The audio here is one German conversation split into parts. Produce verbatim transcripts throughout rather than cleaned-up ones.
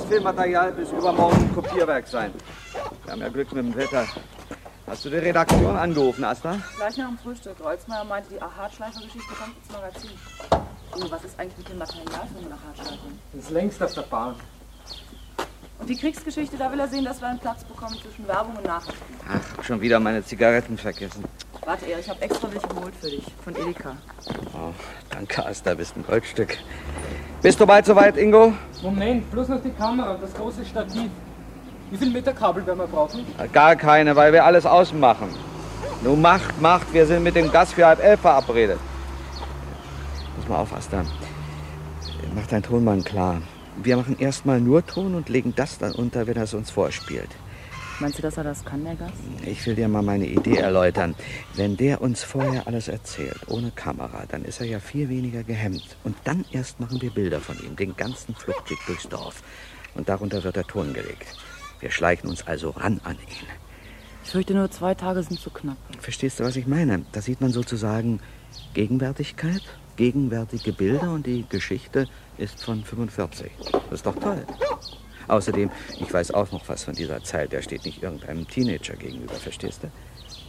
Filmmaterial bis übermorgen im Kopierwerk sein. Wir haben ja Glück mit dem Wetter. Hast du die Redaktion angerufen, Asta? Gleich nach dem Frühstück. Rolzmeier meinte, die Hartschleifer-Geschichte kommt ins Magazin. Oh, was ist eigentlich mit dem Material von einer Hartschleifer? Das ist längst auf der Bahn. Und die Kriegsgeschichte, da will er sehen, dass wir einen Platz bekommen zwischen Werbung und Nachrichten. Ach, schon wieder meine Zigaretten vergessen. Warte, Erich, ich habe extra welche geholt für dich. Von Edeka. Oh, danke, Asta, bist ein Goldstück. Bist du bald soweit, Ingo? Moment, bloß noch die Kamera und das große Stativ. Wie viel Meter Kabel werden wir brauchen? Gar keine, weil wir alles außen machen. Nun macht, macht, wir sind mit dem Gast für halb elf verabredet. Pass mal auf, Asta. Mach deinen Tonmann klar. Wir machen erstmal nur Ton und legen das dann unter, wenn er es uns vorspielt. Meinst du, dass er das kann, der Gast? Ich will dir mal meine Idee erläutern. Wenn der uns vorher alles erzählt, ohne Kamera, dann ist er ja viel weniger gehemmt. Und dann erst machen wir Bilder von ihm, den ganzen Fluchtweg durchs Dorf. Und darunter wird der Ton gelegt. Wir schleichen uns also ran an ihn. Ich fürchte, nur zwei Tage sind zu knapp. Verstehst du, was ich meine? Da sieht man sozusagen Gegenwärtigkeit, gegenwärtige Bilder und die Geschichte ist von fünfundvierzig. Das ist doch toll. Außerdem, ich weiß auch noch was von dieser Zeit. Der steht nicht irgendeinem Teenager gegenüber, verstehst du?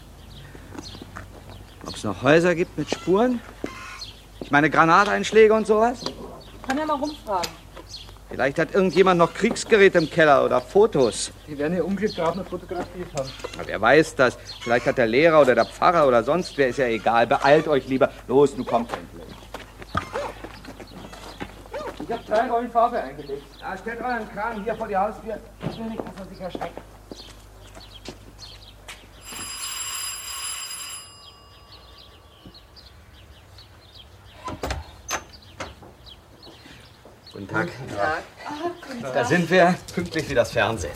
Ob es noch Häuser gibt mit Spuren? Ich meine Granateinschläge und sowas? Kann ja mal rumfragen. Vielleicht hat irgendjemand noch Kriegsgerät im Keller oder Fotos. Die werden ihr Unglück gerade noch fotografiert haben. Na, wer weiß das? Vielleicht hat der Lehrer oder der Pfarrer oder sonst wer, ist ja egal. Beeilt euch lieber. Los, du kommst endlich. Ich habe drei Rollen Farbe eingelegt. Ja, stellt euren Kran hier vor die Haustür. Ich will nicht, dass er sich erschreckt. Guten Tag. Guten Tag. Ach, guten Tag. Da sind wir, pünktlich wie das Fernsehen.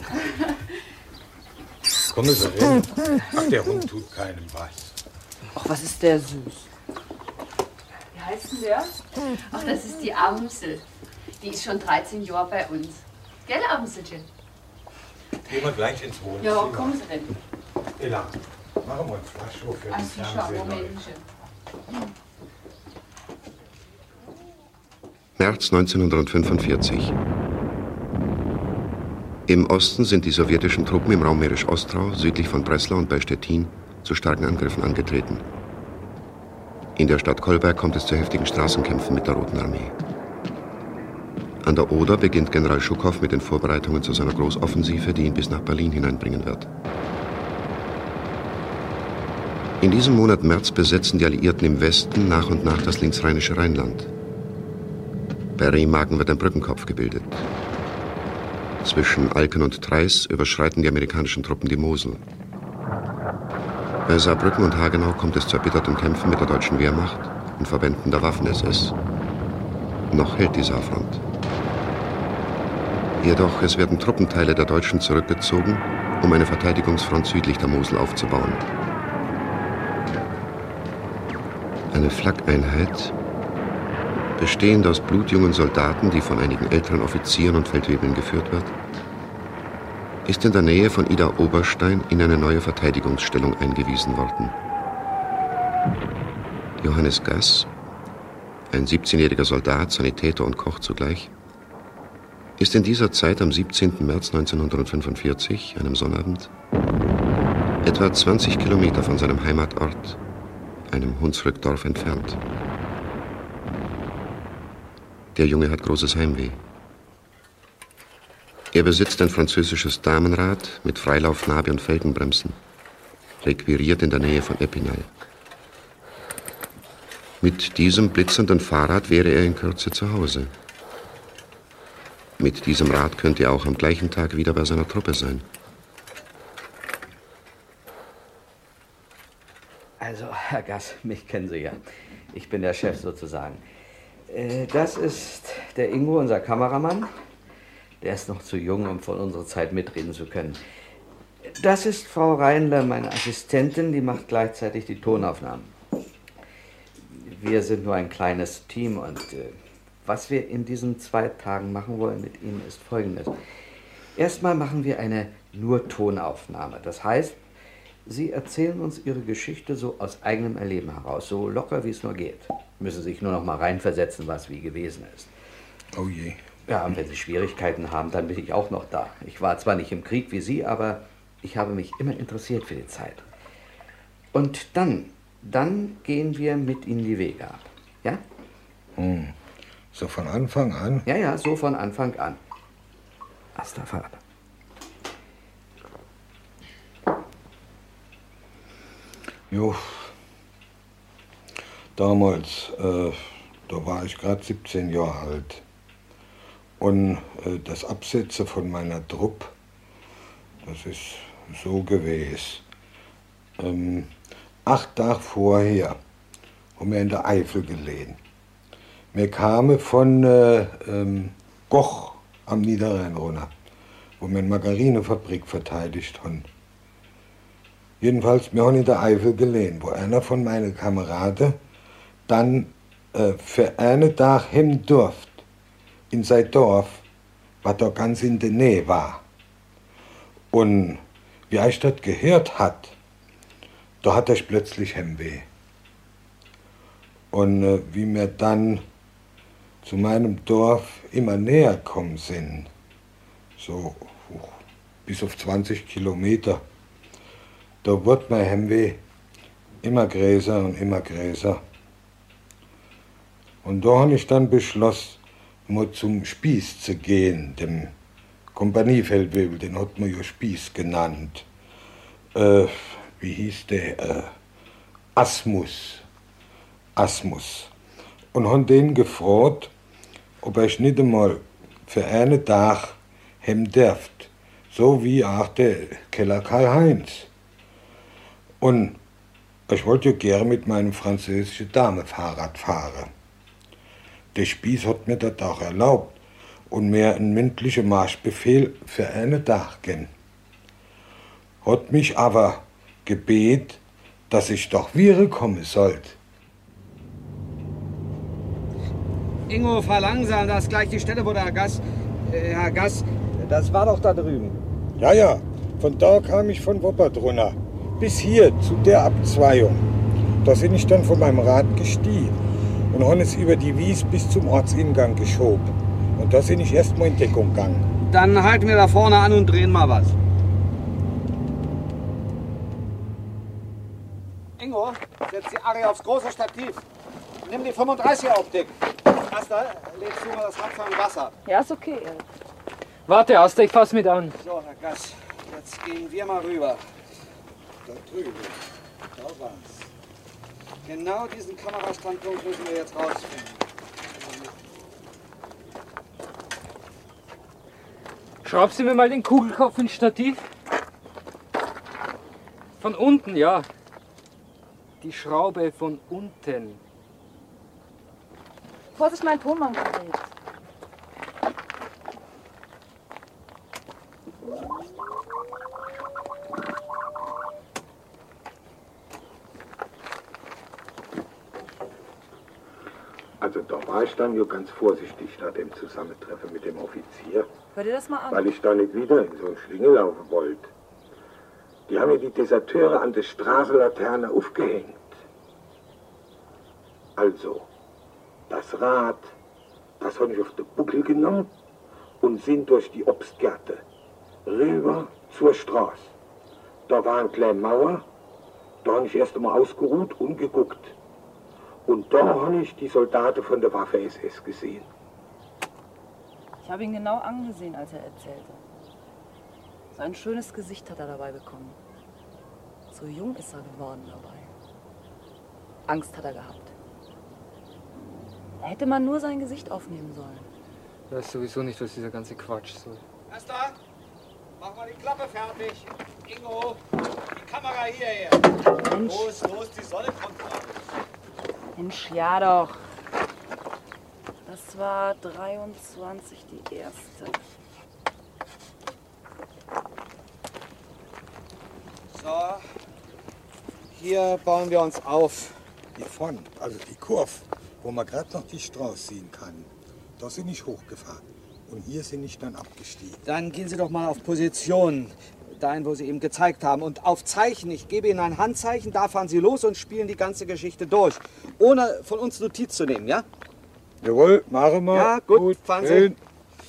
Kommissarin, ach, der Hund tut keinem was. Ach, was ist der süß. Wie heißt denn der? Ach, das ist die Amsel. Die ist schon dreizehn Jahre bei uns. Gell, Amselchen? Gehen wir gleich ins Wohnzimmer. Ja, kommen Sie denn. Ella, machen wir uns Flasche für den Also, schau, Fernsehen. Momentchen. März neunzehnhundertfünfundvierzig. Im Osten sind die sowjetischen Truppen im Raum Mährisch-Ostrau, südlich von Breslau und bei Stettin, zu starken Angriffen angetreten. In der Stadt Kolberg kommt es zu heftigen Straßenkämpfen mit der Roten Armee. An der Oder beginnt General Schukow mit den Vorbereitungen zu seiner Großoffensive, die ihn bis nach Berlin hineinbringen wird. In diesem Monat März besetzen die Alliierten im Westen nach und nach das linksrheinische Rheinland. Bei Remagen wird ein Brückenkopf gebildet. Zwischen Alken und Treis überschreiten die amerikanischen Truppen die Mosel. Bei Saarbrücken und Hagenau kommt es zu erbitterten Kämpfen mit der deutschen Wehrmacht und Verbänden der Waffen-S S. Noch hält die Saarfront. Jedoch, es werden Truppenteile der Deutschen zurückgezogen, um eine Verteidigungsfront südlich der Mosel aufzubauen. Eine Flak-Einheit, bestehend aus blutjungen Soldaten, die von einigen älteren Offizieren und Feldwebeln geführt wird, ist in der Nähe von Idar-Oberstein in eine neue Verteidigungsstellung eingewiesen worden. Johannes Gass, ein siebzehnjähriger Soldat, Sanitäter und Koch zugleich, ist in dieser Zeit am siebzehnten März neunzehnhundertfünfundvierzig, einem Sonnabend, etwa zwanzig Kilometer von seinem Heimatort, einem Hunsrückdorf, entfernt. Der Junge hat großes Heimweh. Er besitzt ein französisches Damenrad mit Freilaufnabe und Felgenbremsen, requiriert in der Nähe von Epinal. Mit diesem blitzernden Fahrrad wäre er in Kürze zu Hause. Mit diesem Rad könnte er auch am gleichen Tag wieder bei seiner Truppe sein. Also, Herr Gass, mich kennen Sie ja. Ich bin der Chef sozusagen. Äh, das ist der Ingo, unser Kameramann. Der ist noch zu jung, um von unserer Zeit mitreden zu können. Das ist Frau Reinler, meine Assistentin, die macht gleichzeitig die Tonaufnahmen. Wir sind nur ein kleines Team und äh, was wir in diesen zwei Tagen machen wollen mit Ihnen ist Folgendes. Erstmal machen wir eine Nur-Tonaufnahme. Das heißt, Sie erzählen uns Ihre Geschichte so aus eigenem Erleben heraus, so locker wie es nur geht. Müssen sich nur noch mal reinversetzen, was wie gewesen ist. Oh je. Ja, und wenn Sie Schwierigkeiten haben, dann bin ich auch noch da. Ich war zwar nicht im Krieg wie Sie, aber ich habe mich immer interessiert für die Zeit. Und dann, dann gehen wir mit Ihnen die Wege ab. Ja? Hm. So von Anfang an? Ja, ja, so von Anfang an. Asta Vater. Jo. Damals, äh, da war ich gerade siebzehn Jahre alt. Und äh, das Absetzen von meiner Truppe, das ist so gewesen. Ähm, acht Tage vorher haben wir in der Eifel gelegen. Wir kamen von äh, ähm, Goch am Niederrhein runter, wo wir eine Margarinefabrik verteidigt haben. Jedenfalls, wir haben in der Eifel gelegen, wo einer von meinen Kameraden dann äh, für einen Tag hin durfte in sein Dorf, was da ganz in der Nähe war. Und wie ich das gehört hat, da hat er plötzlich Heimweh. Und äh, wie wir dann zu meinem Dorf immer näher gekommen sind, so uh, bis auf zwanzig Kilometer, da wird mein Heimweh immer größer und immer größer. Und da habe ich dann beschlossen, mal zum Spieß zu gehen, dem Kompaniefeldwebel, den hat man ja Spieß genannt. Äh, wie hieß der? Äh, Asmus. Asmus. Und haben den gefragt, ob ich nicht einmal für einen Tag hem dürft, so wie auch der Keller Karl-Heinz. Und ich wollte ja gerne mit meinem französischen Dame-Fahrrad fahren. Der Spieß hat mir das auch erlaubt und mir einen mündlichen Marschbefehl für einen Tag geben. Hat mich aber gebeten, dass ich doch wieder kommen sollte. Ingo, fahr langsam, das ist gleich die Stelle, wo der Herr Gass... Äh, Herr Gass, das war doch da drüben. Ja, ja, von da kam ich von Woppert runter, bis hier zu der Abzweigung. Da bin ich dann von meinem Rad gestiegen und habe es über die Wies bis zum Ortsingang geschoben. Und da bin ich erstmal in Deckung gegangen. Dann halten wir da vorne an und drehen mal was. Ingo, setz die Arie aufs große Stativ. Nimm die fünfunddreißiger Optik. Asta, legst du mal das Rad im Wasser. Ja, ist okay. Warte, Asta, ich fass mit an. So, Herr Gass, jetzt gehen wir mal rüber. Da drüben, da war's. Genau diesen Kamerastandpunkt müssen wir jetzt rausfinden. Schraubst du mir mal den Kugelkopf ins Stativ? Von unten, ja. Die Schraube von unten. Vorsicht, mein Tonmann gerät. Also da war ich dann ja ganz vorsichtig nach dem Zusammentreffen mit dem Offizier. Hör dir das mal an. Weil ich da nicht wieder in so einen Schlingel laufen wollte. Die haben ja die Deserteure an der Straßenlaterne aufgehängt. Also, das Rad, das habe ich auf den Buckel genommen und sind durch die Obstgärte rüber zur Straße. Da war eine kleine Mauer, da habe ich erst einmal ausgeruht und geguckt. Und da habe ich die Soldaten von der Waffe-S S gesehen. Ich habe ihn genau angesehen, als er erzählte. So ein schönes Gesicht hat er dabei bekommen. So jung ist er geworden dabei. Angst hat er gehabt. Da hätte man nur sein Gesicht aufnehmen sollen. Ich weiß sowieso nicht, was dieser ganze Quatsch soll. Asta, mach mal die Klappe fertig. Ingo, die Kamera hierher. Mensch. Los, los, die Sonne kommt raus. Mensch, ja doch. Das war dreiundzwanzig die erste. So, hier bauen wir uns auf. Die Front, also die Kurve, wo man gerade noch die Straße sehen kann, da sind ich hochgefahren. Und hier sind ich dann abgestiegen. Dann gehen Sie doch mal auf Position, dahin, wo Sie eben gezeigt haben. Und auf Zeichen, ich gebe Ihnen ein Handzeichen, da fahren Sie los und spielen die ganze Geschichte durch. Ohne von uns Notiz zu nehmen, ja? Jawohl, machen wir. Ja, gut, fahren Sie.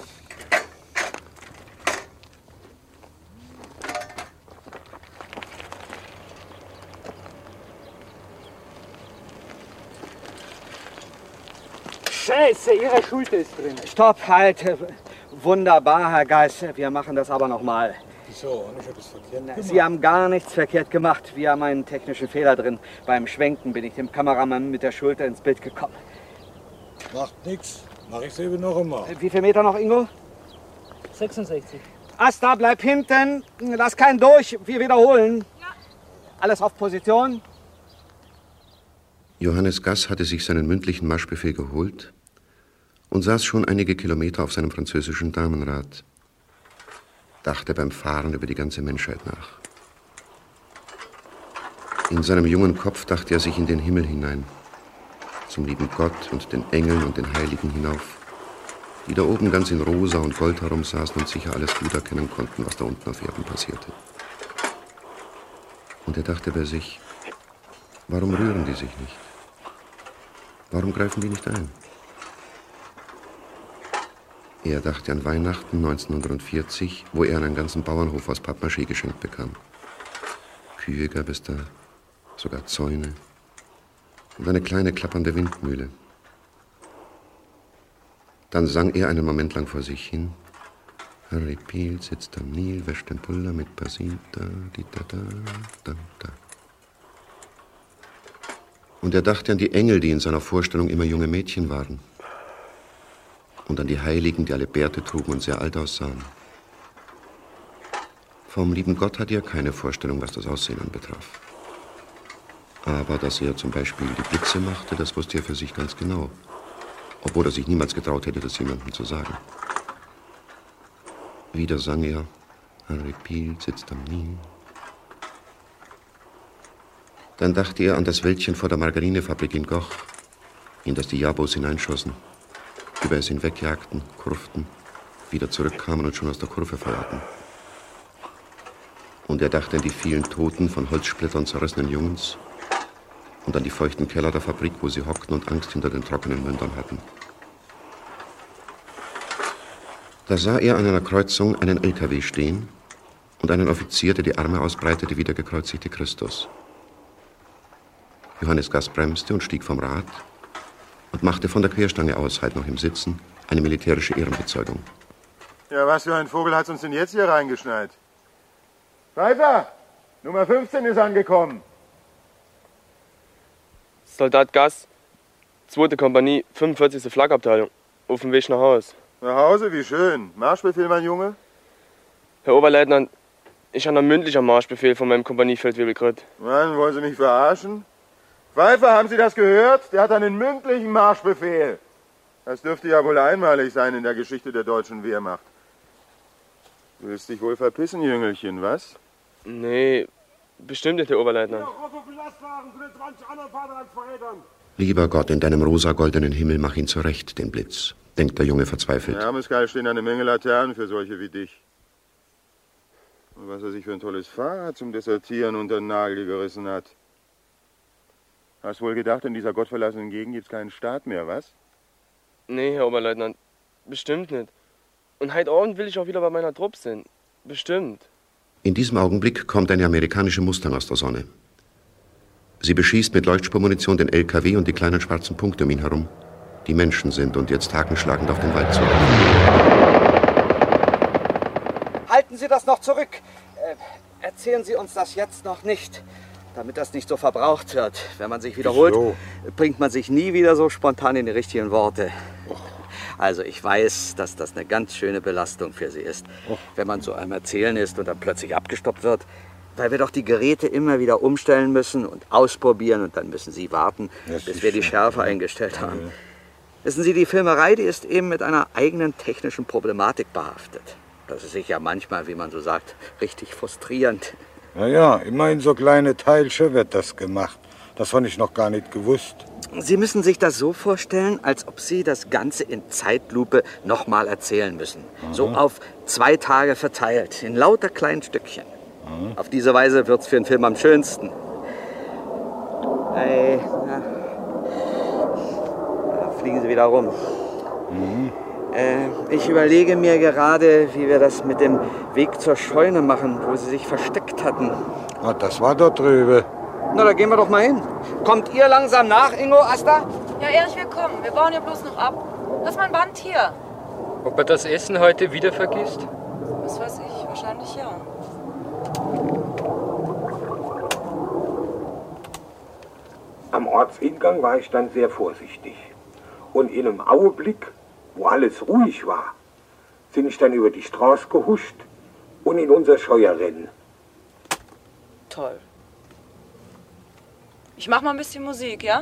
Scheiße, Ihre Schulter ist drin. Stopp, halt. Wunderbar, Herr Geis. Wir machen das aber nochmal. Wieso? Ich habe es verkehrt gemacht. Sie haben gar nichts verkehrt gemacht. Wir haben einen technischen Fehler drin. Beim Schwenken bin ich dem Kameramann mit der Schulter ins Bild gekommen. Macht nichts. Mach ich eben noch einmal. Wie viel Meter noch, Ingo? sechsundsechzig. Asta, bleib hinten. Lass keinen durch. Wir wiederholen. Ja. Alles auf Position. Johannes Gass hatte sich seinen mündlichen Marschbefehl geholt und saß schon einige Kilometer auf seinem französischen Damenrad. Dachte beim Fahren über die ganze Menschheit nach. In seinem jungen Kopf dachte er sich in den Himmel hinein, zum lieben Gott und den Engeln und den Heiligen hinauf, die da oben ganz in Rosa und Gold herumsaßen und sicher alles gut erkennen konnten, was da unten auf Erden passierte. Und er dachte bei sich, warum rühren die sich nicht? Warum greifen die nicht ein? Er dachte an Weihnachten neunzehnhundertvierzig, wo er einen ganzen Bauernhof aus Pappmaché geschenkt bekam. Kühe gab es da, sogar Zäune und eine kleine klappernde Windmühle. Dann sang er einen Moment lang vor sich hin. Harry Peel sitzt am Nil, wäscht den Puller mit Pasinta, di da da, da da. Und er dachte an die Engel, die in seiner Vorstellung immer junge Mädchen waren. Und an die Heiligen, die alle Bärte trugen und sehr alt aussahen. Vom lieben Gott hatte er keine Vorstellung, was das Aussehen anbetraf. Aber dass er zum Beispiel die Blitze machte, das wusste er für sich ganz genau. Obwohl er sich niemals getraut hätte, das jemandem zu sagen. Wieder sang er, Harry Peel sitzt am Nil. Dann dachte er an das Wäldchen vor der Margarinefabrik in Goch, in das die Jabos hineinschossen, über es hinwegjagten, kurften, wieder zurückkamen und schon aus der Kurve feuerten. Und er dachte an die vielen Toten von Holzsplittern zerrissenen Jungens und an die feuchten Keller der Fabrik, wo sie hockten und Angst hinter den trockenen Mündern hatten. Da sah er an einer Kreuzung einen L K W stehen und einen Offizier, der die Arme ausbreitete wie der gekreuzigte Christus. Johannes Gass bremste und stieg vom Rad und machte von der Querstange aus, halt noch im Sitzen, eine militärische Ehrenbezeugung. Ja, was für ein Vogel hat's uns denn jetzt hier reingeschneit? Pfeiffer, Nummer fünfzehn ist angekommen. Soldat Gass, zweite Kompanie, fünfundvierzigste Flakabteilung, auf dem Weg nach Haus. Nach Hause, wie schön. Marschbefehl, mein Junge? Herr Oberleutnant, ich habe einen mündlichen Marschbefehl von meinem Kompaniefeldwebel gekriegt. Mann, wollen Sie mich verarschen? Pfeiffer, haben Sie das gehört? Der hat einen mündlichen Marschbefehl. Das dürfte ja wohl einmalig sein in der Geschichte der deutschen Wehrmacht. Du willst dich wohl verpissen, Jüngelchen, was? Nee, bestimmt nicht, Herr Oberleutnant. Lieber Gott, in deinem rosa-goldenen Himmel mach ihn zurecht, den Blitz, denkt der Junge verzweifelt. In Hermeskeil stehen eine Menge Laternen für solche wie dich. Und was er sich für ein tolles Fahrrad zum Desertieren unter den Nagel gerissen hat. Hast wohl gedacht, in dieser gottverlassenen Gegend gibt's keinen Staat mehr, was? Nee, Herr Oberleutnant, bestimmt nicht. Und heute Abend will ich auch wieder bei meiner Truppe sein. Bestimmt. In diesem Augenblick kommt eine amerikanische Mustang aus der Sonne. Sie beschießt mit Leuchtspurmunition den L K W und die kleinen schwarzen Punkte um ihn herum, die Menschen sind und jetzt hakenschlagend auf den Wald zu. Halten Sie das noch zurück. Äh, erzählen Sie uns das jetzt noch nicht, damit das nicht so verbraucht wird. Wenn man sich wiederholt, Wieso? bringt man sich nie wieder so spontan in die richtigen Worte. Also ich weiß, dass das eine ganz schöne Belastung für Sie ist, wenn man zu einem Erzählen ist und dann plötzlich abgestoppt wird, weil wir doch die Geräte immer wieder umstellen müssen und ausprobieren und dann müssen Sie warten, bis wir die Schärfe eingestellt haben. Wissen Sie, die Filmerei, die ist eben mit einer eigenen technischen Problematik behaftet. Das ist sicher manchmal, wie man so sagt, richtig frustrierend. Naja, immer in so kleine Teilchen wird das gemacht. Das habe ich noch gar nicht gewusst. Sie müssen sich das so vorstellen, als ob Sie das Ganze in Zeitlupe nochmal erzählen müssen. Mhm. So auf zwei Tage verteilt, in lauter kleinen Stückchen. Mhm. Auf diese Weise wird's für einen Film am schönsten. Hey, na, da fliegen Sie wieder rum. Mhm. Äh, ich überlege mir gerade, wie wir das mit dem Weg zur Scheune machen, wo Sie sich versteckt hatten. Ah, das war dort drüben. Na, da gehen wir doch mal hin. Kommt ihr langsam nach, Ingo, Asta? Ja, Erich, wir kommen. Wir bauen ja bloß noch ab. Lass mal ein Band hier. Ob er das Essen heute wieder vergisst? Was weiß ich, wahrscheinlich ja. Am Ortseingang war ich dann sehr vorsichtig. Und in einem Augenblick, wo alles ruhig war, bin ich dann über die Straße gehuscht und in unser Scheuerrennen. Toll. Ich mach mal ein bisschen Musik, ja?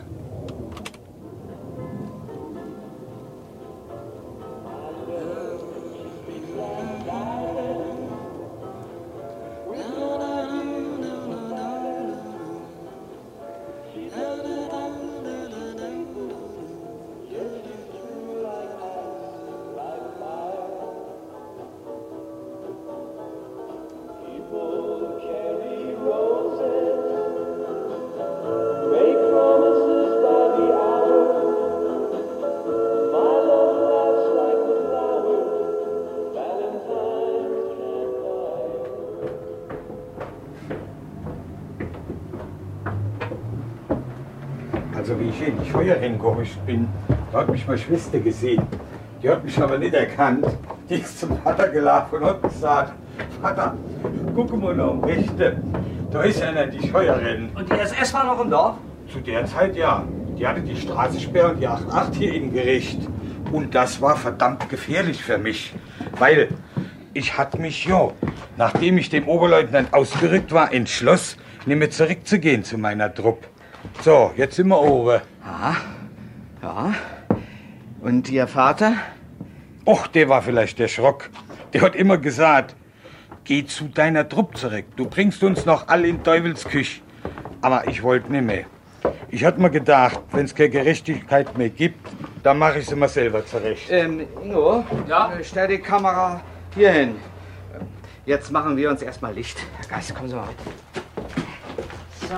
Also wie ich in die Scheuerrennen gehuscht bin, da hat mich meine Schwester gesehen. Die hat mich aber nicht erkannt. Die ist zum Vater gelaufen und hat gesagt, Vater, guck mal nach dem Rechten. Da ist einer die Scheuerrennen. Und die S S war noch im Dorf? Zu der Zeit ja. Die hatte die Straßensperre und die acht acht hier in Gericht. Und das war verdammt gefährlich für mich. Weil ich hatte mich, ja, nachdem ich dem Oberleutnant ausgerückt war, entschlossen, nicht mehr zurückzugehen zu meiner Truppe. So, jetzt sind wir oben. Aha. Ja. Und Ihr Vater? Och, der war vielleicht der Schrock. Der hat immer gesagt, geh zu deiner Truppe zurück. Du bringst uns noch alle in Teufelsküche. Aber ich wollte nicht mehr. Ich hatte mir gedacht, wenn es keine Gerechtigkeit mehr gibt, dann mache ich sie mal selber zurecht. Ähm, Ingo? Ja? Stell die Kamera hier hin. Jetzt machen wir uns erstmal Licht. Herr Geist, kommen Sie mal mit. So.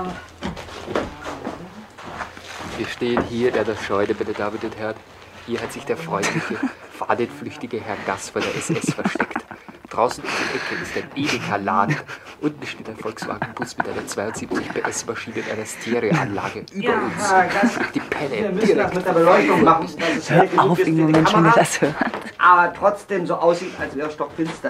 Wir stehen hier, der das Scheune bedeutet hat. Hier hat sich der freundliche, fahnenflüchtige Herr Gass vor der S S versteckt. Draußen in der Ecke ist ein Edeka-Laden. Unten steht ein Volkswagen-Bus mit einer zweiundsiebzig P S-Maschine und einer Stereoanlage. Über Ja, uns Herr Gass, die Penne wir müssen direkt das mit der Beleuchtung machen. Das ist hell genug Auf, ist für Ingo, die Mensch, wenn Kamera, ihr das hört. aber trotzdem so aussieht, als wäre es stockfinster.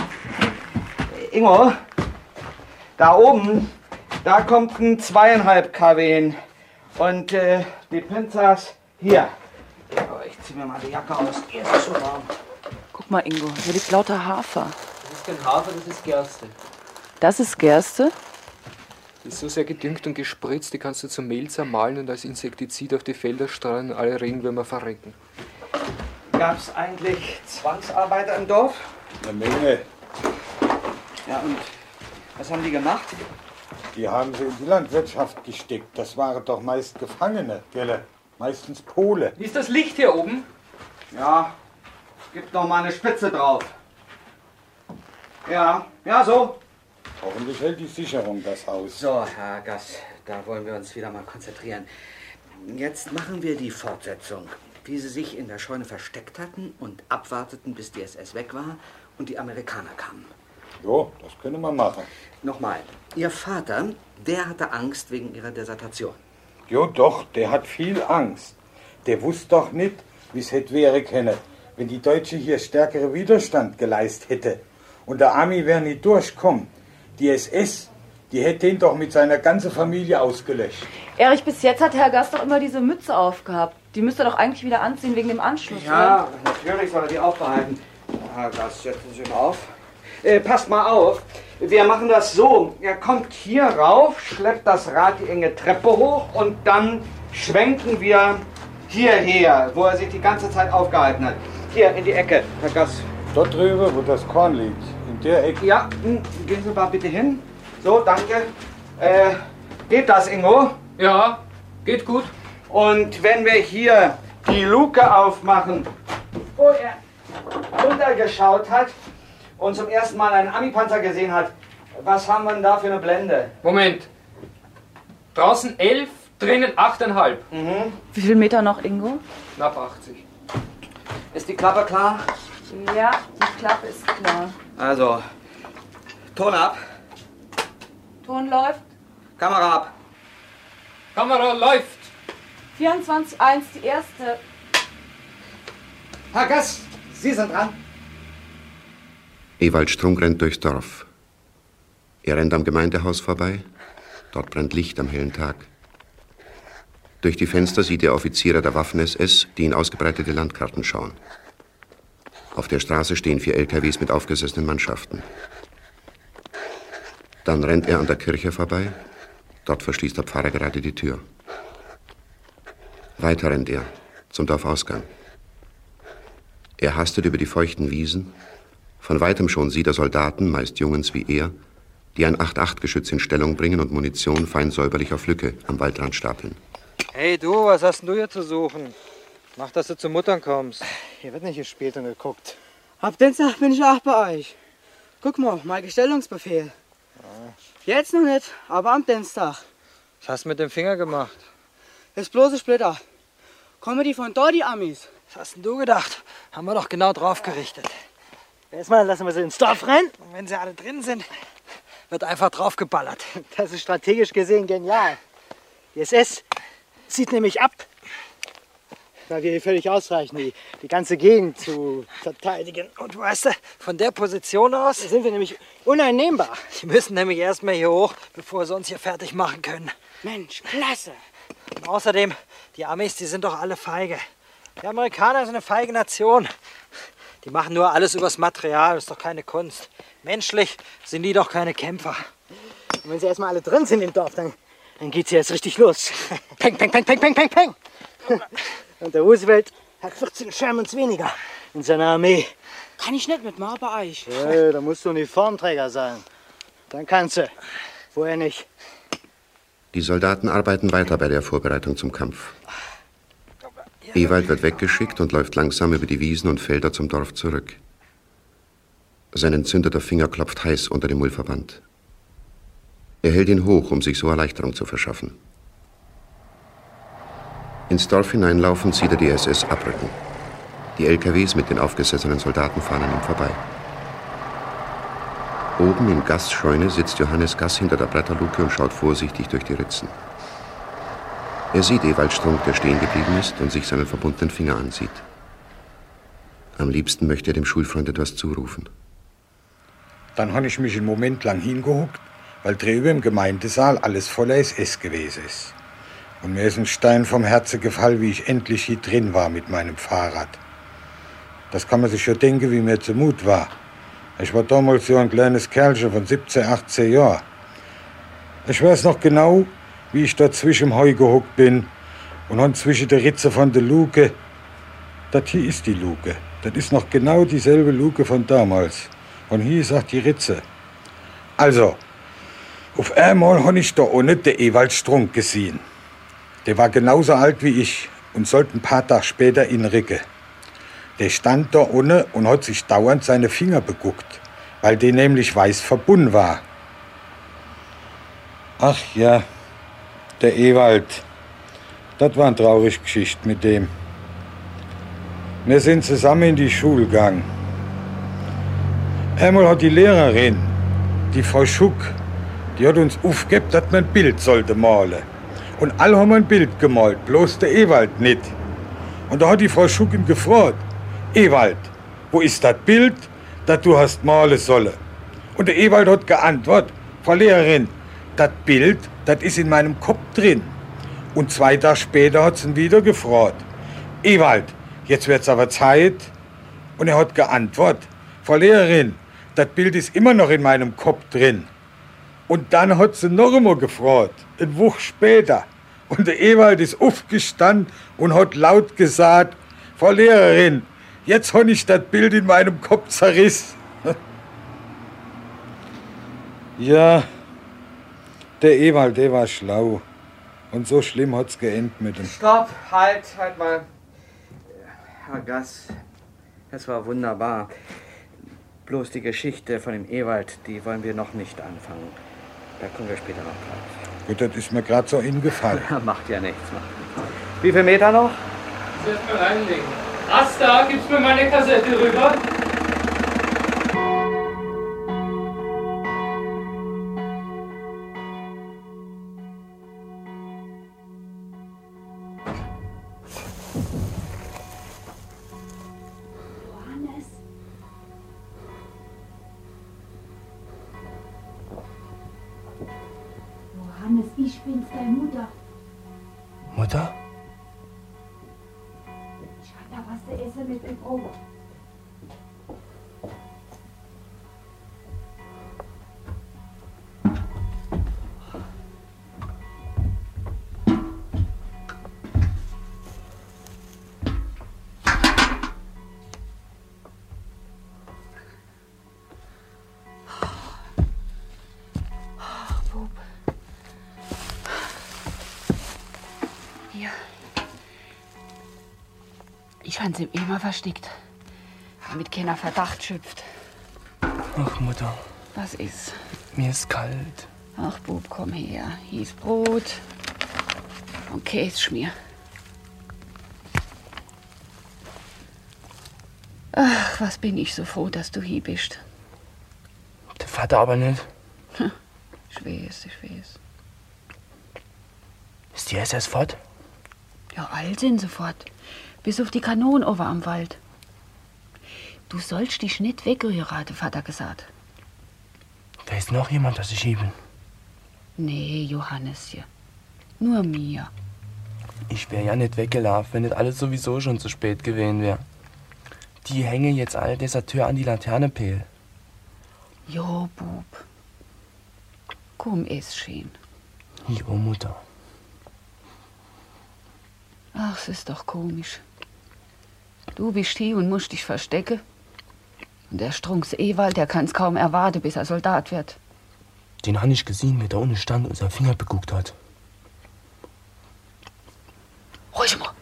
Ingo, da oben, da kommt ein zweieinhalb Kilowatt hin. Und äh, die Pinzas hier. Oh, ich zieh mir mal die Jacke aus. Hier ist es so warm. Guck mal, Ingo, hier liegt lauter Hafer. Das ist kein Hafer, das ist Gerste. Das ist Gerste? Die ist so sehr gedüngt und gespritzt, die kannst du zum Mehl zermahlen und als Insektizid auf die Felder streuen und alle Regenwürmer verrecken. Gab es eigentlich Zwangsarbeiter im Dorf? Eine Menge. Ja, und was haben die gemacht? Die haben sie in die Landwirtschaft gesteckt. Das waren doch meist Gefangene, gell? Meistens Pole. Wie ist das Licht hier oben? Ja, gibt noch mal eine Spitze drauf. Ja, ja, so. Hoffentlich hält die Sicherung das Haus. So, Herr Gass, da wollen wir uns wieder mal konzentrieren. Jetzt machen wir die Fortsetzung. Wie Sie sich in der Scheune versteckt hatten und abwarteten, bis die S S weg war und die Amerikaner kamen. Jo, das können wir machen. Nochmal, Ihr Vater, der hatte Angst wegen Ihrer Desertation. Jo, doch, der hat viel Angst. Der wusste doch nicht, wie es hätte wäre können, wenn die Deutschen hier stärkere Widerstand geleistet hätte. Und der Army wäre nicht durchgekommen. Die S S, die hätte ihn doch mit seiner ganzen Familie ausgelöscht. Erich, bis jetzt hat Herr Gass doch immer diese Mütze aufgehabt. Die müsste er doch eigentlich wieder anziehen wegen dem Anschluss, Ja, oder? natürlich soll er die aufbehalten. Herr Gass, setzen Sie ihn auf. Äh, passt mal auf. Wir machen das so. Er kommt hier rauf, schleppt das Rad die enge Treppe hoch und dann schwenken wir hierher, wo er sich die ganze Zeit aufgehalten hat. Hier, in die Ecke, Herr Gass. Dort drüben, wo das Korn liegt, in der Ecke. Ja, hm, gehen Sie mal bitte hin. So, danke. Äh, geht das, Ingo? Ja, geht gut. Und wenn wir hier die Luke aufmachen, wo er runtergeschaut hat und zum ersten Mal einen Ami-Panzer gesehen hat, was haben wir denn da für eine Blende? Moment. Draußen elf, drinnen achteinhalb. Mhm. Wie viel Meter noch, Ingo? Knapp achtzig. Ist die Klappe klar? Ja, die Klappe ist klar. Also, Ton ab, Ton läuft. Kamera ab. Kamera läuft. vierundzwanzig eins, die erste. Herr Gass, Sie sind dran. Ewald Strunk rennt durchs Dorf. Er rennt am Gemeindehaus vorbei. Dort brennt Licht am hellen Tag. Durch die Fenster sieht er Offiziere der Waffen-S S, die in ausgebreitete Landkarten schauen. Auf der Straße stehen vier L K Ws mit aufgesessenen Mannschaften. Dann rennt er an der Kirche vorbei. Dort verschließt der Pfarrer gerade die Tür. Weiter rennt er, zum Dorfausgang. Er hastet über die feuchten Wiesen. Von weitem schon sieht er Soldaten, meist Jungens wie er, die ein acht acht Geschütz in Stellung bringen und Munition fein säuberlich auf Lücke am Waldrand stapeln. Hey du, was hast denn du hier zu suchen? Mach, dass du zu Muttern kommst. Hier wird nicht gespielt und geguckt. Ab Dienstag bin ich auch bei euch. Guck mal, mein Gestellungsbefehl. Ja. Jetzt noch nicht, aber am Dienstag. Was hast du mit dem Finger gemacht? Das ist bloße Splitter. Kommen die von dort, die Amis? Was hast denn du gedacht? Haben wir doch genau drauf gerichtet. Erstmal lassen wir sie ins Dorf rein. Und wenn sie alle drin sind, wird einfach drauf geballert. Das ist strategisch gesehen genial. Die S S zieht nämlich ab, weil wir hier völlig ausreichen, die, die ganze Gegend zu verteidigen. Und weißt du, von der Position aus sind wir nämlich uneinnehmbar. Die müssen nämlich erstmal hier hoch, bevor sie uns hier fertig machen können. Mensch, klasse! Und außerdem, die Amis, die sind doch alle feige. Die Amerikaner sind eine feige Nation. Die machen nur alles übers Material, das ist doch keine Kunst. Menschlich sind die doch keine Kämpfer. Und wenn sie erstmal alle drin sind im Dorf, dann, dann geht's jetzt richtig los. Peng, peng, peng, peng, peng, peng, peng. Und der Roosevelt hat vierzehn Shermans weniger in seiner Armee. Kann ich nicht mitmachen bei euch. Ja, da musst du Uniformträger sein. Dann kannst du. Vorher nicht. Die Soldaten arbeiten weiter bei der Vorbereitung zum Kampf. Ewald wird weggeschickt und läuft langsam über die Wiesen und Felder zum Dorf zurück. Sein entzündeter Finger klopft heiß unter dem Mullverband. Er hält ihn hoch, um sich so Erleichterung zu verschaffen. Ins Dorf hineinlaufend sieht er die S S abrücken. Die L K Ws mit den aufgesessenen Soldaten fahren an ihm vorbei. Oben in Gass' Scheune sitzt Johannes Gass hinter der Bretterluke und schaut vorsichtig durch die Ritzen. Er sieht Ewald Strunk, der stehen geblieben ist und sich seinen verbundenen Finger ansieht. Am liebsten möchte er dem Schulfreund etwas zurufen. Dann habe ich mich einen Moment lang hingehuckt, weil drüben im Gemeindesaal alles voller S S gewesen ist. Und mir ist ein Stein vom Herzen gefallen, wie ich endlich hier drin war mit meinem Fahrrad. Das kann man sich schon denken, wie mir zumut war. Ich war damals so ein kleines Kerlchen von siebzehn, achtzehn Jahren. Ich weiß noch genau, wie ich dort zwischen dem Heu gehockt bin und dann zwischen der Ritze von der Luke. Das hier ist die Luke. Das ist noch genau dieselbe Luke von damals. Und hier ist auch die Ritze. Also, auf einmal habe ich da unten den Ewald Strunk gesehen. Der war genauso alt wie ich und sollte ein paar Tage später in Ricke. Der stand da unten und hat sich dauernd seine Finger beguckt, weil der nämlich weiß verbunden war. Ach ja, der Ewald. Das war eine traurige Geschichte mit dem. Wir sind zusammen in die Schule gegangen. Einmal hat die Lehrerin, die Frau Schuck, die hat uns aufgegeben, dass man ein Bild sollte malen. Und alle haben ein Bild gemalt, bloß der Ewald nicht. Und da hat die Frau Schuck ihn gefragt, Ewald, wo ist das Bild, das du hast malen sollen? Und der Ewald hat geantwortet, Frau Lehrerin, das Bild, das ist in meinem Kopf drin. Und zwei Tage später hat sie ihn wieder gefragt, Ewald, jetzt wird's aber Zeit. Und er hat geantwortet, Frau Lehrerin, das Bild ist immer noch in meinem Kopf drin. Und dann hat sie noch einmal gefragt, eine Woche später. Und der Ewald ist aufgestanden und hat laut gesagt, Frau Lehrerin, jetzt habe ich das Bild in meinem Kopf zerrissen. Ja, der Ewald, der war schlau. Und so schlimm hat's geendet mit ihm. Stopp, halt, halt mal. Herr Gass, das war wunderbar. Bloß die Geschichte von dem Ewald, die wollen wir noch nicht anfangen. Da kommen wir später noch drauf. Gut, das ist mir gerade so hingefallen. Ja, macht ja nichts, macht nichts. Wie viele Meter noch? Ich muss erst mal reinlegen. Asta, gibst mir meine Kassette rüber? Ich bin's, deine Mutter. Mutter? Ich hab da was zu essen mit dem Brot. Ich habe sie immer versteckt, damit keiner Verdacht schöpft. Ach, Mutter. Was ist? Mir ist kalt. Ach, Bub, komm her. Hier ist Brot und Käseschmier. Ach, was bin ich so froh, dass du hier bist. Der Vater aber nicht. Hm, ich weiß, ich weiß. Ist die S S fort? Ja, all sind sofort. Bis auf die Kanonen over am Wald. Du sollst dich nicht wegrühren, hat der Vater gesagt. Da ist noch jemand, das ich liebe. Nee, Johannesje. Nur mir. Ich wär ja nicht weggelaufen, wenn nicht alles sowieso schon zu spät gewesen wäre. Die hängen jetzt alle Deserteur an die Laternepel. Jo, Bub. Komm, ess schön. Jo, Mutter. Ach, es ist doch komisch. Du bist hier und musst dich verstecken. Und der Strunks Ewald, der kann's kaum erwarten, bis er Soldat wird. Den han ich gesehen, wie der ohne stand und sein Finger beguckt hat. Ruhig mal.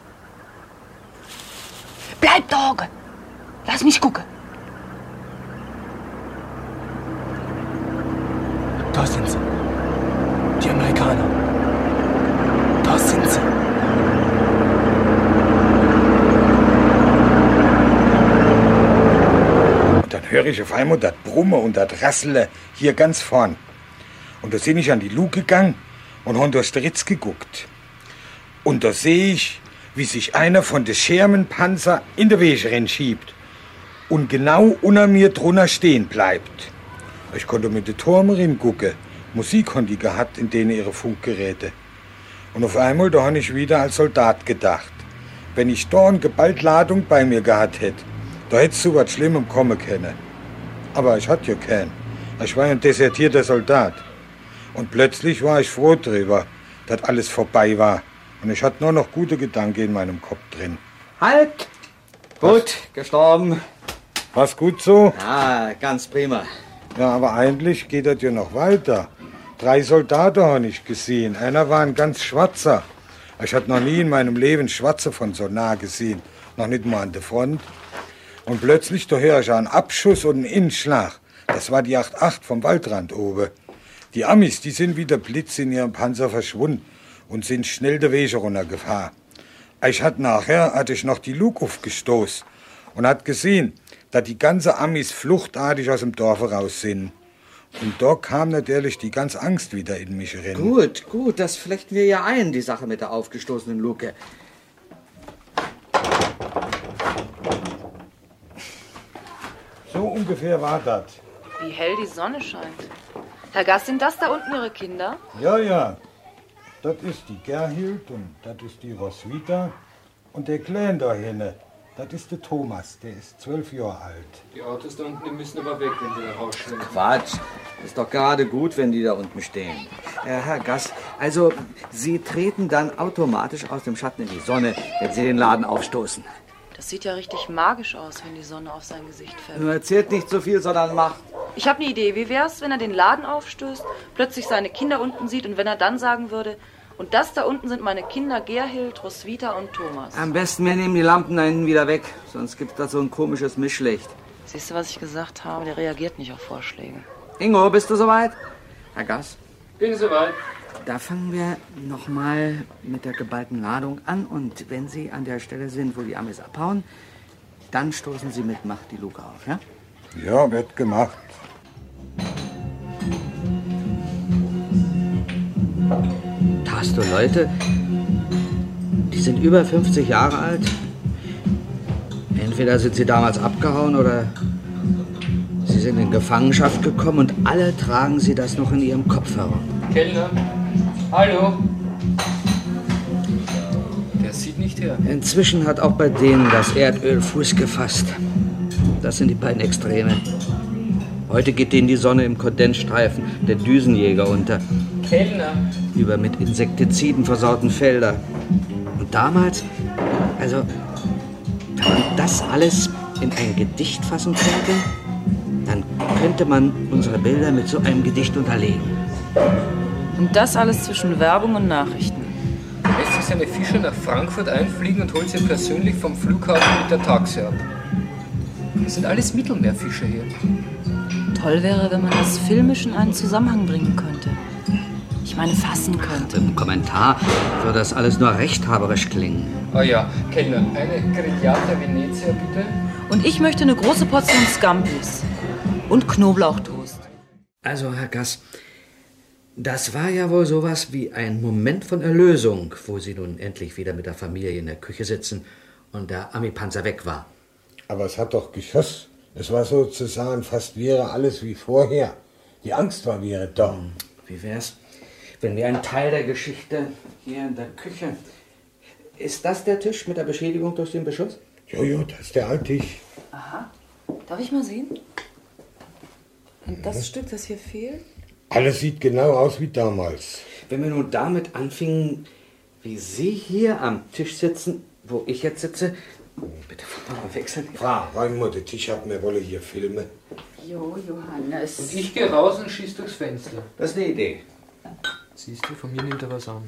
Bleib da hocken. Lass mich gucken. Da sind sie. Die Amerikaner. Da sind sie. Dann höre ich auf einmal das Brumme und das Rasseln hier ganz vorn. Und da bin ich an die Luke gegangen und habe durch den Ritz geguckt. Und da sehe ich, wie sich einer von den Schermenpanzer in der Wege schiebt und genau unter mir drunter stehen bleibt. Ich konnte mit den Turm gucken. Musik haben die gehabt, in denen ihre Funkgeräte. Und auf einmal, da habe ich wieder als Soldat gedacht. Wenn ich da eine geballte Ladung bei mir gehabt hätte, da hättest du was Schlimmem kommen können. Aber ich hatte ja keinen. Ich war ein desertierter Soldat. Und plötzlich war ich froh drüber, dass alles vorbei war. Und ich hatte nur noch gute Gedanken in meinem Kopf drin. Halt! Gut, was? Gestorben. War's gut so? Ja, ganz prima. Ja, aber eigentlich geht das ja noch weiter. Drei Soldaten habe ich gesehen. Einer war ein ganz schwarzer. Ich hatte noch nie in meinem Leben Schwarze von so nah gesehen. Noch nicht mal an der Front. Und plötzlich, da höre ich einen Abschuss und einen Innenschlag. Das war die acht acht vom Waldrand oben. Die Amis, die sind wie der Blitz in ihrem Panzer verschwunden und sind schnell der Wege runtergefahren. Ich hatte nachher, hatte ich noch die Luke aufgestoßen und hat gesehen, dass die ganze Amis fluchtartig aus dem Dorf raus sind. Und da kam natürlich die ganze Angst wieder in mich rein. Gut, gut, das flechten wir ja ein, die Sache mit der aufgestoßenen Luke. So ungefähr war das. Wie hell die Sonne scheint. Herr Gass, sind das da unten Ihre Kinder? Ja, ja. Das ist die Gerhild und das ist die Roswitha. Und der Kleine da hinten, das ist der Thomas, der ist zwölf Jahre alt. Die Autos da unten, die müssen aber weg, wenn sie da rausschwimmen. Quatsch. Ist doch gerade gut, wenn die da unten stehen. Äh, Herr Gass, also Sie treten dann automatisch aus dem Schatten in die Sonne, wenn Sie den Laden aufstoßen. Das sieht ja richtig magisch aus, wenn die Sonne auf sein Gesicht fällt. Nur erzählt nicht so viel, sondern macht. Ich habe eine Idee. Wie wär's, wenn er den Laden aufstößt, plötzlich seine Kinder unten sieht und wenn er dann sagen würde, und das da unten sind meine Kinder Gerhild, Roswitha und Thomas. Am besten, wir nehmen die Lampen da hinten wieder weg, sonst gibt das so ein komisches Mischlicht. Siehst du, was ich gesagt habe? Der reagiert nicht auf Vorschläge. Ingo, bist du soweit? Herr Gass? Bin soweit. Da fangen wir noch mal mit der geballten Ladung an und wenn Sie an der Stelle sind, wo die Amis abhauen, dann stoßen Sie mit Macht die Luke auf, ja? Ja, wird gemacht. Da hast du Leute, die sind über fünfzig Jahre alt. Entweder sind sie damals abgehauen oder sie sind in Gefangenschaft gekommen und alle tragen sie das noch in ihrem Kopf herum. Kellner, Hallo. Der sieht nicht her. Inzwischen hat auch bei denen das Erdöl Fuß gefasst. Das sind die beiden Extreme. Heute geht denen die Sonne im Kondensstreifen der Düsenjäger unter. Kellner. Über mit Insektiziden versauten Felder. Und damals, also, wenn man das alles in ein Gedicht fassen könnte, dann könnte man unsere Bilder mit so einem Gedicht unterlegen. Und das alles zwischen Werbung und Nachrichten. Er lässt sich seine Fische nach Frankfurt einfliegen und holt sie persönlich vom Flughafen mit der Taxe ab. Das sind alles Mittelmeerfische hier. Toll wäre, wenn man das filmisch in einen Zusammenhang bringen könnte. Ich meine, fassen könnte. Im Kommentar würde das alles nur rechthaberisch klingen. Oh ja, Kellner, eine Grigliata Venezia bitte. Und ich möchte eine große Portion Scampis. Und Knoblauchtoast. Also, Herr Gass, das war ja wohl sowas wie ein Moment von Erlösung, wo Sie nun endlich wieder mit der Familie in der Küche sitzen und der Ami-Panzer weg war. Aber es hat doch geschossen. Es war sozusagen fast wäre alles wie vorher. Die Angst war wäre da. Hm, wie wär's, wenn wir einen Teil der Geschichte hier in der Küche... Ist das der Tisch mit der Beschädigung durch den Beschuss? Jojo, das ist der Alttisch. Aha. Darf ich mal sehen? Und das Stück, das hier fehlt? Alles sieht genau aus wie damals. Wenn wir nun damit anfingen, wie Sie hier am Tisch sitzen, wo ich jetzt sitze... Bitte mal wechseln. Frau, räum mal den Tisch ab, wir wollen hier filmen. Jo, Johannes. Und ich gehe raus und schieß durchs Fenster. Das ist eine Idee. Siehst du, von mir nimmt er was an.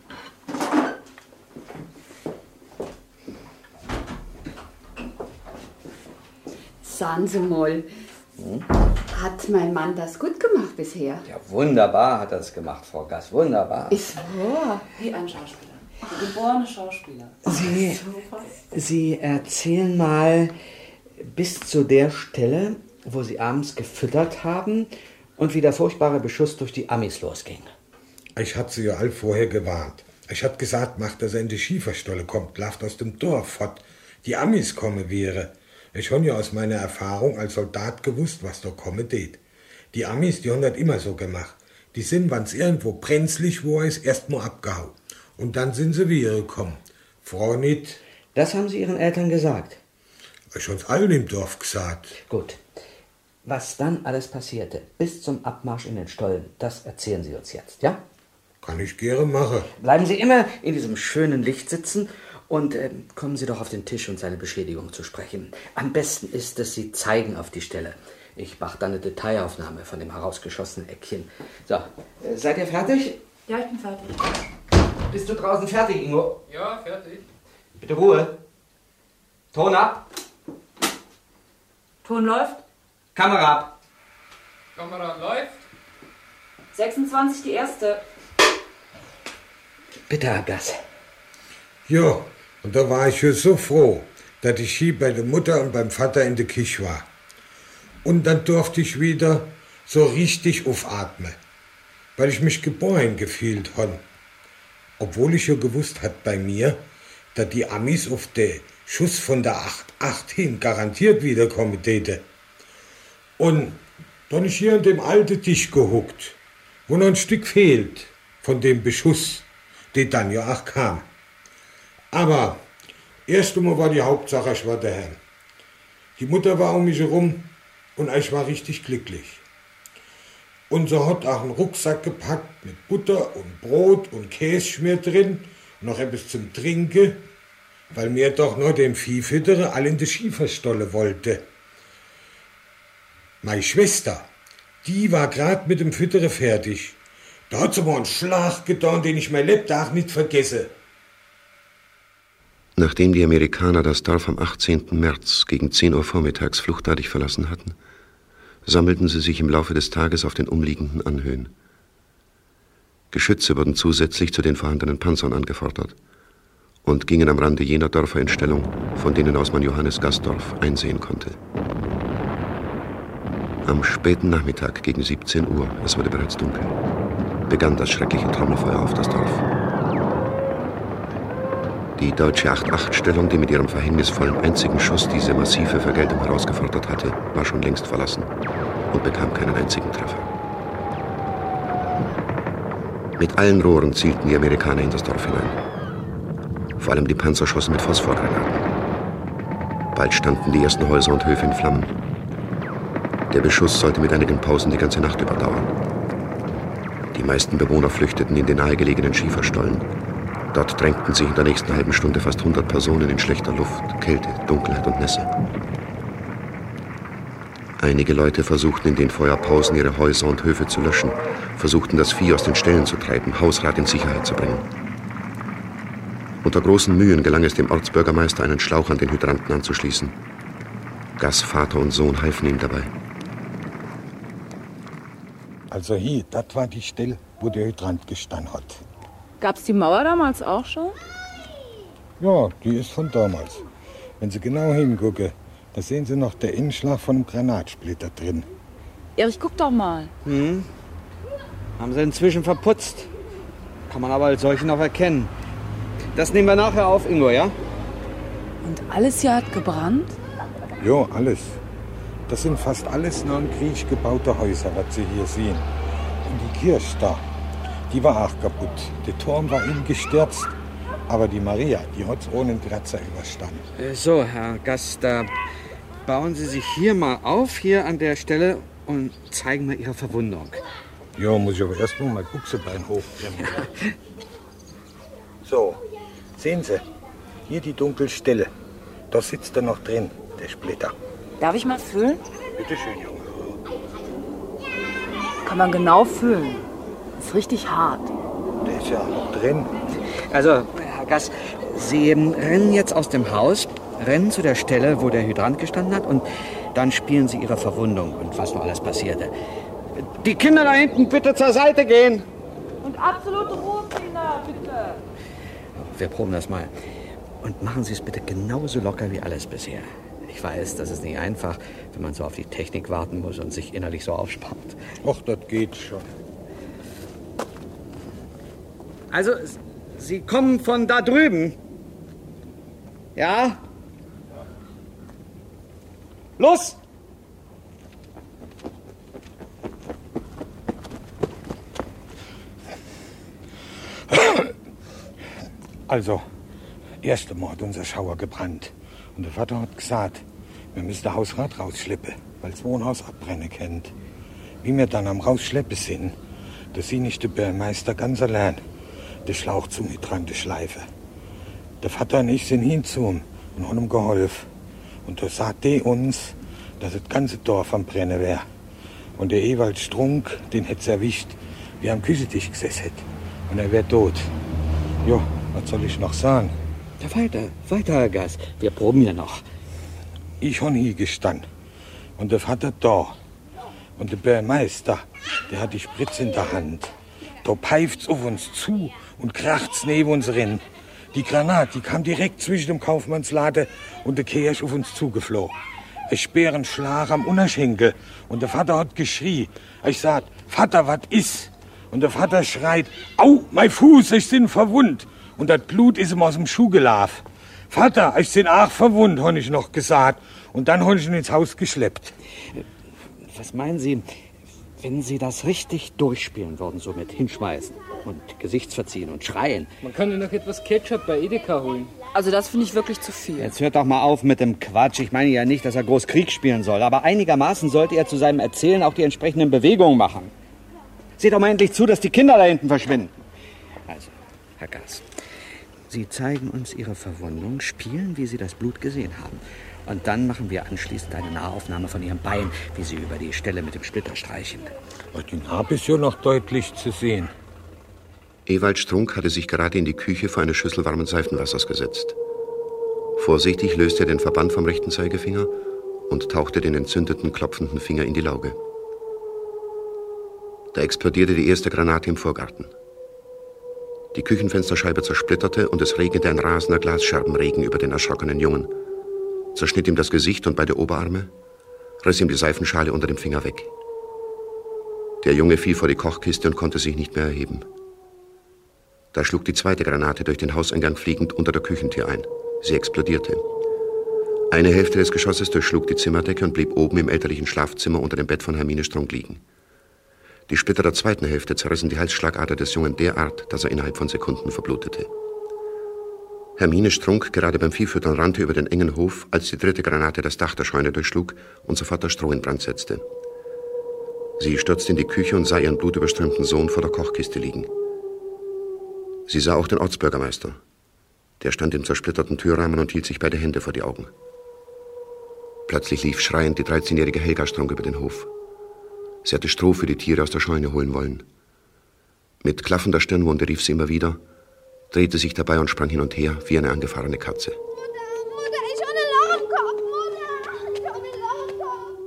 Sagen Sie mal, hm? Hat mein Mann das gut gemacht bisher? Ja, wunderbar hat er es gemacht, Frau Gass, wunderbar. Ist wahr. Wie ein Schauspieler. Der geborene Schauspieler. Sie, Sie erzählen mal bis zu der Stelle, wo Sie abends gefüttert haben und wie der furchtbare Beschuss durch die Amis losging. Ich hatte sie ja all vorher gewarnt. Ich hatte gesagt, macht, dass er in die Schieferstolle kommt, lauft aus dem Dorf fort. Die Amis kommen wäre. Ich habe ja aus meiner Erfahrung als Soldat gewusst, was da kommen tät. Die Amis, die haben das immer so gemacht. Die sind, wenn's irgendwo brenzlig war, ist erstmal abgehauen. Und dann sind sie wieder gekommen. Frau nicht. Das haben Sie Ihren Eltern gesagt? Ich hab's allen im Dorf gesagt. Gut. Was dann alles passierte, bis zum Abmarsch in den Stollen, das erzählen Sie uns jetzt, ja? Kann ich gerne machen. Bleiben Sie immer in diesem schönen Licht sitzen und äh, kommen Sie doch auf den Tisch und seine Beschädigung zu sprechen. Am besten ist es, Sie zeigen auf die Stelle. Ich mache dann eine Detailaufnahme von dem herausgeschossenen Eckchen. So, äh, seid ihr fertig? Ja, ich bin fertig. Bist du draußen fertig, Ingo? Ja, fertig. Bitte Ruhe. Ton ab. Ton läuft. Kamera ab. Kamera läuft. sechsundzwanzig die erste. Bitte, Herr Gass. Ja, und da war ich schon so froh, dass ich hier bei der Mutter und beim Vater in der Küche war. Und dann durfte ich wieder so richtig aufatmen, weil ich mich geboren gefühlt habe. Obwohl ich ja gewusst hat bei mir, dass die Amis auf den Schuss von der acht acht hin garantiert wiederkommen täte. Und dann ist hier an dem alten Tisch gehuckt, wo noch ein Stück fehlt von dem Beschuss, der dann ja auch kam. Aber erst einmal war die Hauptsache, ich war daheim. Die Mutter war um mich herum und ich war richtig glücklich. Und so hat auch einen Rucksack gepackt mit Butter und Brot und Käseschmier drin und noch etwas zum Trinken, weil mir doch nur dem Viehfütterer alle in die Schieferstolle wollte. Meine Schwester, die war grad mit dem Füttere fertig. Da hat sie mal einen Schlag getan, den ich mein Lebtag nicht vergesse. Nachdem die Amerikaner das Dorf am achtzehnten März gegen zehn Uhr vormittags fluchtartig verlassen hatten, sammelten sie sich im Laufe des Tages auf den umliegenden Anhöhen. Geschütze wurden zusätzlich zu den vorhandenen Panzern angefordert und gingen am Rande jener Dörfer in Stellung, von denen aus man Johannes Gassdorf einsehen konnte. Am späten Nachmittag gegen siebzehn Uhr, es wurde bereits dunkel, begann das schreckliche Trommelfeuer auf das Dorf. Die deutsche acht acht Stellung, die mit ihrem verhängnisvollen einzigen Schuss diese massive Vergeltung herausgefordert hatte, war schon längst verlassen und bekam keinen einzigen Treffer. Mit allen Rohren zielten die Amerikaner in das Dorf hinein. Vor allem die Panzer schossen mit Phosphorgranaten. Bald standen die ersten Häuser und Höfe in Flammen. Der Beschuss sollte mit einigen Pausen die ganze Nacht überdauern. Die meisten Bewohner flüchteten in den nahegelegenen Schieferstollen. Dort drängten sich in der nächsten halben Stunde fast hundert Personen in schlechter Luft, Kälte, Dunkelheit und Nässe. Einige Leute versuchten in den Feuerpausen ihre Häuser und Höfe zu löschen, versuchten das Vieh aus den Ställen zu treiben, Hausrat in Sicherheit zu bringen. Unter großen Mühen gelang es dem Ortsbürgermeister, einen Schlauch an den Hydranten anzuschließen. Gas, Vater und Sohn halfen ihm dabei. Also hier, das war die Stelle, wo der Hydrant gestanden hat. Gab's die Mauer damals auch schon? Ja, die ist von damals. Wenn Sie genau hingucken, da sehen Sie noch den Innenschlag von einem Granatsplitter drin. Erich, guck doch mal. Hm. Haben sie inzwischen verputzt. Kann man aber als solchen noch erkennen. Das nehmen wir nachher auf, Ingo, ja? Und alles hier hat gebrannt? Ja, alles. Das sind fast alles nach dem Krieg gebaute Häuser, was Sie hier sehen. Und die Kirche da, die war auch kaputt. Der Turm war innen gestürzt. Aber die Maria, die hat es ohne Kratzer überstanden. So, Herr Gast, da bauen Sie sich hier mal auf, hier an der Stelle, und zeigen mir Ihre Verwundung. Ja, muss ich aber erst mal mein Buchsebein hochkrempeln. So, sehen Sie, hier die dunkle Stelle. Da sitzt er noch drin, der Splitter. Darf ich mal fühlen? Bitte schön, Junge. Kann man genau fühlen. Ist richtig hart. Der ist ja auch noch drin. Also, Herr Gass, Sie rennen jetzt aus dem Haus, rennen zu der Stelle, wo der Hydrant gestanden hat, und dann spielen Sie Ihre Verwundung und was noch alles passierte. Die Kinder da hinten bitte zur Seite gehen. Und absolute Ruhe, Kinder, bitte. Wir proben das mal. Und machen Sie es bitte genauso locker wie alles bisher. Ich weiß, das ist nicht einfach, wenn man so auf die Technik warten muss und sich innerlich so aufspannt. Och, das geht schon. Also, Sie kommen von da drüben. Ja? Los! Also, erste Mal hat unser Schauer gebrannt. Und der Vater hat gesagt, wir müssen das Hausrat rausschleppen, weil das Wohnhaus abbrennen kennt. Wie wir dann am Rausschleppen sind, da sieht nicht der Bürgermeister ganz allein den Schlauch zum Hydrant schleifen. Der Vater und ich sind hinzu ihm und haben ihm geholfen. Und da sagt er uns, dass das ganze Dorf am Brennen wäre. Und der Ewald Strunk, den hätte es erwischt, wie er am Küchentisch gesessen hätte. Und er wäre tot. Ja, was soll ich noch sagen? Ja, weiter, weiter, Herr Gass. Wir proben ja noch. Ich habe hier gestanden. Und der Vater da. Und der Bürgermeister, der hat die Spritze in der Hand. Da pfeift's auf uns zu und kracht's neben uns rein. Die Granate, die kam direkt zwischen dem Kaufmannsladen und der Kirche auf uns zugeflogen. Ein Speerenschlag am Unterschenkel. Und der Vater hat geschrien. Ich sag, Vater, was ist? Und der Vater schreit, au, mein Fuß, ich bin verwundet. Und das Blut ist ihm aus dem Schuh gelaufen. Vater, ich bin auch verwundet, habe ich noch gesagt. Und dann habe ich ihn ins Haus geschleppt. Was meinen Sie, wenn Sie das richtig durchspielen würden, so mit hinschmeißen und Gesichtsverziehen und schreien? Man könnte noch etwas Ketchup bei Edeka holen. Also das finde ich wirklich zu viel. Jetzt hört doch mal auf mit dem Quatsch. Ich meine ja nicht, dass er groß Krieg spielen soll. Aber einigermaßen sollte er zu seinem Erzählen auch die entsprechenden Bewegungen machen. Seht doch mal endlich zu, dass die Kinder da hinten verschwinden. Also, Herr Gass, Sie zeigen uns Ihre Verwundung, spielen, wie Sie das Blut gesehen haben. Und dann machen wir anschließend eine Nahaufnahme von Ihrem Bein, wie Sie über die Stelle mit dem Splitter streichen. Die Narbe ist ja noch deutlich zu sehen. Ewald Strunk hatte sich gerade in die Küche vor eine Schüssel warmen Seifenwassers gesetzt. Vorsichtig löste er den Verband vom rechten Zeigefinger und tauchte den entzündeten, klopfenden Finger in die Lauge. Da explodierte die erste Granate im Vorgarten. Die Küchenfensterscheibe zersplitterte und es regnete ein rasender Glasscherbenregen über den erschrockenen Jungen, zerschnitt ihm das Gesicht und beide Oberarme, riss ihm die Seifenschale unter dem Finger weg. Der Junge fiel vor die Kochkiste und konnte sich nicht mehr erheben. Da schlug die zweite Granate durch den Hauseingang fliegend unter der Küchentür ein. Sie explodierte. Eine Hälfte des Geschosses durchschlug die Zimmerdecke und blieb oben im elterlichen Schlafzimmer unter dem Bett von Hermine Strunk liegen. Die Splitter der zweiten Hälfte zerrissen die Halsschlagader des Jungen derart, dass er innerhalb von Sekunden verblutete. Hermine Strunk, gerade beim Viehfüttern, rannte über den engen Hof, als die dritte Granate das Dach der Scheune durchschlug und sofort das Stroh in Brand setzte. Sie stürzte in die Küche und sah ihren blutüberströmten Sohn vor der Kochkiste liegen. Sie sah auch den Ortsbürgermeister. Der stand im zersplitterten Türrahmen und hielt sich beide Hände vor die Augen. Plötzlich lief schreiend die dreizehnjährige Helga Strunk über den Hof. Sie hatte Stroh für die Tiere aus der Scheune holen wollen. Mit klaffender Stirnwunde rief sie immer wieder, drehte sich dabei und sprang hin und her wie eine angefahrene Katze. Mutter, ich habe einen Lockenkopf, Mutter! Ich habe einen Lockenkopf!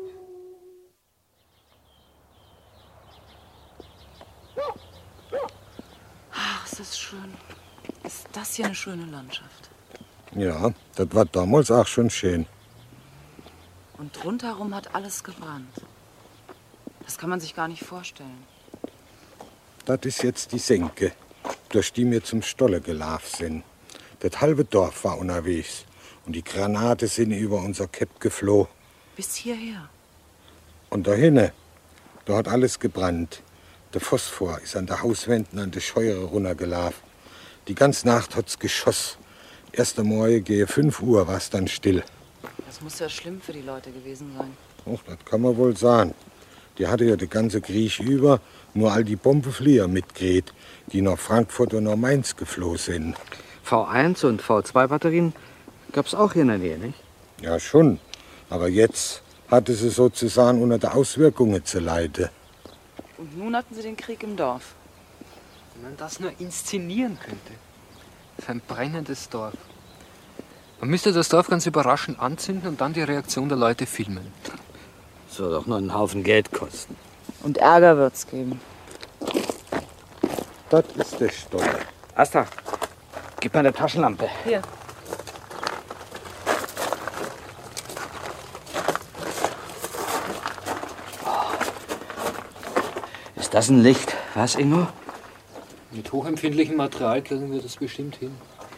Ach, ist das schön. Ist das hier eine schöne Landschaft. Ja, das war damals auch schon schön. Und rundherum hat alles gebrannt. Das kann man sich gar nicht vorstellen. Das ist jetzt die Senke, durch die wir zum Stolle gelaufen sind. Das halbe Dorf war unterwegs und die Granate sind über unser Kepp geflohen. Bis hierher. Und da hinten, da hat alles gebrannt. Der Phosphor ist an der Hauswänden an der Scheure runtergelaufen. Die ganze Nacht hat's geschossen. Erst am Morgen gehe fünf Uhr war es dann still. Das muss ja schlimm für die Leute gewesen sein. Och, das kann man wohl sagen. Die hatte ja den ganzen Krieg über nur all die Bombenflieger mitgekriegt, die nach Frankfurt und nach Mainz geflohen sind. V eins und V zwei Batterien gab's auch hier in der Nähe, nicht? Ja, schon. Aber jetzt hatte sie sozusagen unter den Auswirkungen zu leiden. Und nun hatten sie den Krieg im Dorf. Wenn man das nur inszenieren könnte. Für ein brennendes Dorf. Man müsste das Dorf ganz überraschend anzünden und dann die Reaktion der Leute filmen. Soll doch nur einen Haufen Geld kosten. Und Ärger wird's geben. Das ist der Stolle. Asta, gib mir eine Taschenlampe. Hier. Ist das ein Licht? Was, Ingo? Mit hochempfindlichem Material kriegen wir das bestimmt hin.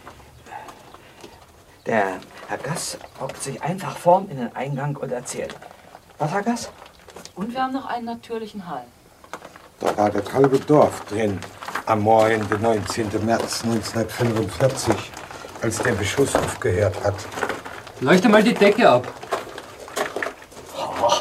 Der Herr Gass hockt sich einfach vorn in den Eingang und erzählt. Was, Herr Gass? Und wir haben noch einen natürlichen Hall. Da war das halbe Dorf drin. Am Morgen, den neunzehnten März neunzehnhundertfünfundvierzig, als der Beschuss aufgehört hat. Leuchte mal die Decke ab. Oh.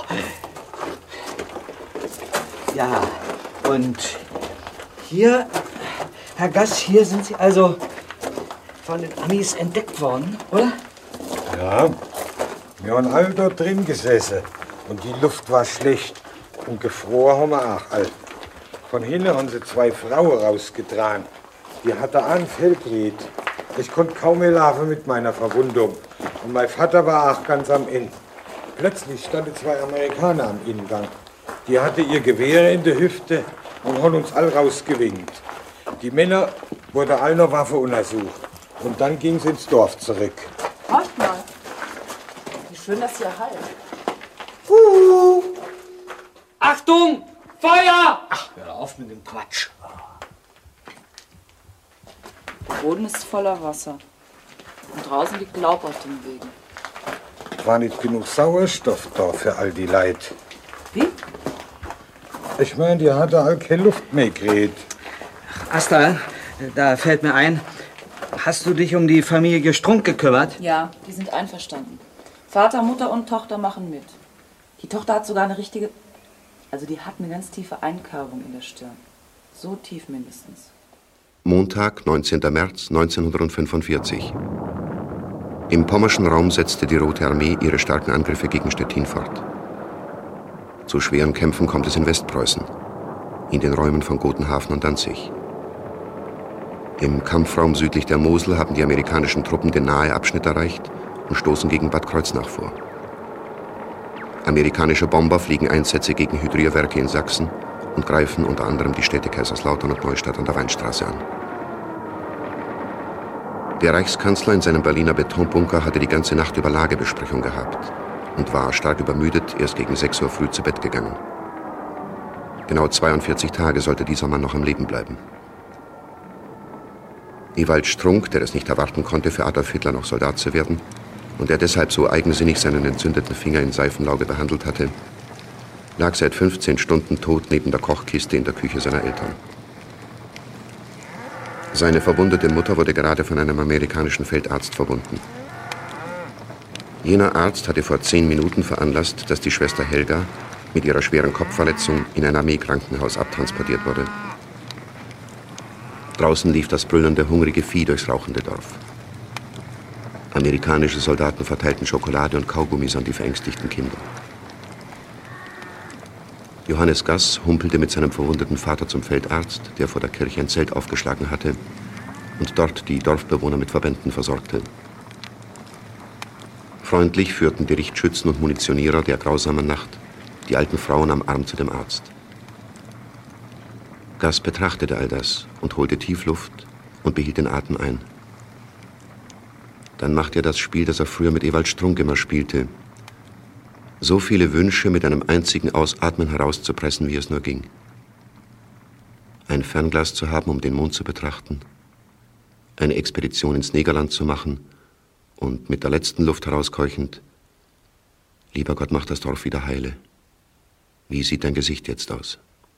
Ja, und hier, Herr Gass, hier sind Sie also von den Amis entdeckt worden, oder? Ja, wir haben alle dort drin gesessen. Und die Luft war schlecht. Und gefroren haben wir auch all. Von hinten haben sie zwei Frauen rausgetragen. Die hatte einen Feldried. Ich konnte kaum mehr laufen mit meiner Verwundung. Und mein Vater war auch ganz am Ende. Plötzlich standen zwei Amerikaner am Innengang. Die hatte ihr Gewehr in der Hüfte und haben uns all rausgewinkt. Die Männer wurden all noch Waffe untersucht. Und dann ging sie ins Dorf zurück. Horcht mal. Wie schön das hier halt. Uh. Achtung! Feuer! Ach, hör auf mit dem Quatsch. Der Boden ist voller Wasser. Und draußen liegt Laub auf den Wegen. War nicht genug Sauerstoff da für all die Leid. Wie? Ich meine, die hatte all keine Luft mehr gekriegt. Asta, da fällt mir ein, hast du dich um die Familie Strunk gekümmert? Ja, die sind einverstanden. Vater, Mutter und Tochter machen mit. Die Tochter hat sogar eine richtige... Also die hat eine ganz tiefe Einkerbung in der Stirn. So tief mindestens. Montag, neunzehnten März neunzehnhundertfünfundvierzig. Im pommerschen Raum setzte die Rote Armee ihre starken Angriffe gegen Stettin fort. Zu schweren Kämpfen kommt es in Westpreußen, in den Räumen von Gotenhafen und Danzig. Im Kampfraum südlich der Mosel haben die amerikanischen Truppen den Naheabschnitt erreicht und stoßen gegen Bad Kreuznach vor. Amerikanische Bomber fliegen Einsätze gegen Hydrierwerke in Sachsen und greifen unter anderem die Städte Kaiserslautern und Neustadt an der Weinstraße an. Der Reichskanzler in seinem Berliner Betonbunker hatte die ganze Nacht über Lagebesprechung gehabt und war, stark übermüdet, erst gegen sechs Uhr früh zu Bett gegangen. Genau zweiundvierzig Tage sollte dieser Mann noch am Leben bleiben. Ewald Strunk, der es nicht erwarten konnte, für Adolf Hitler noch Soldat zu werden, und der deshalb so eigensinnig seinen entzündeten Finger in Seifenlauge behandelt hatte, lag seit fünfzehn Stunden tot neben der Kochkiste in der Küche seiner Eltern. Seine verwundete Mutter wurde gerade von einem amerikanischen Feldarzt verbunden. Jener Arzt hatte vor zehn Minuten veranlasst, dass die Schwester Helga mit ihrer schweren Kopfverletzung in ein Armeekrankenhaus abtransportiert wurde. Draußen lief das brüllende, hungrige Vieh durchs rauchende Dorf. Amerikanische Soldaten verteilten Schokolade und Kaugummis an die verängstigten Kinder. Johannes Gass humpelte mit seinem verwundeten Vater zum Feldarzt, der vor der Kirche ein Zelt aufgeschlagen hatte und dort die Dorfbewohner mit Verbänden versorgte. Freundlich führten die Richtschützen und Munitionierer der grausamen Nacht die alten Frauen am Arm zu dem Arzt. Gass betrachtete all das und holte tief Luft und behielt den Atem ein. Dann machte er das Spiel, das er früher mit Ewald Strunk immer spielte. So viele Wünsche mit einem einzigen Ausatmen herauszupressen, wie es nur ging. Ein Fernglas zu haben, um den Mond zu betrachten, eine Expedition ins Negerland zu machen und mit der letzten Luft herauskeuchend: Lieber Gott, mach das Dorf wieder heile. Wie sieht dein Gesicht jetzt aus?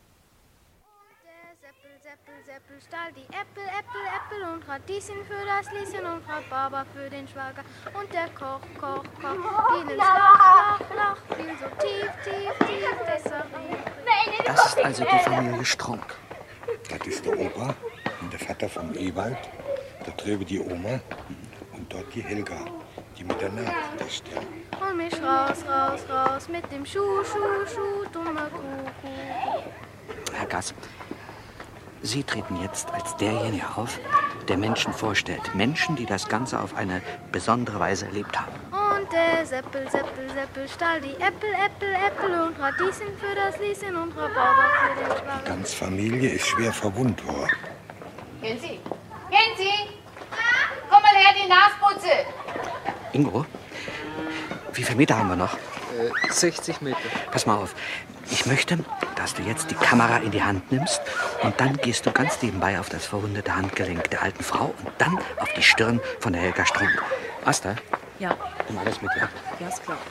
Die Äpfel, Äpfel, Äpfel und Radieschen für das Lieschen und Frau Baba für den Schwager. Und der Koch, Koch, Koch, fiel ins Loch, Loch, Loch, fiel so tief, tief, tief, dass er rief. Das ist also die Familie Strunk. Das ist der Opa und der Vater von Ewald. Da drüben die Oma und dort die Helga, die mit der Nase da steht. Hol mich raus, raus, raus mit dem Schuh, Schuh, Schuh, dummer Kuh, Kuh. Herr Gass, Sie treten jetzt als derjenige auf, der Menschen vorstellt. Menschen, die das Ganze auf eine besondere Weise erlebt haben. Und der Seppel, Seppel, Seppel stahl die Äpfel, Äpfel, Äpfel und Radieschen für das Lieschen und Rhabarber für den Schwager. Die ganze Familie ist schwer verwundet worden. Jensi, Jensi, komm mal her, die Nasputze. Ingo, wie viele Meter haben wir noch? Äh, sechzig Meter. Pass mal auf. Ich möchte, dass du jetzt die Kamera in die Hand nimmst und dann gehst du ganz nebenbei auf das verwundete Handgelenk der alten Frau und dann auf die Stirn von der Helga Strunk. Asta? Ja. Nimm alles mit, ja? Ja, ist klar.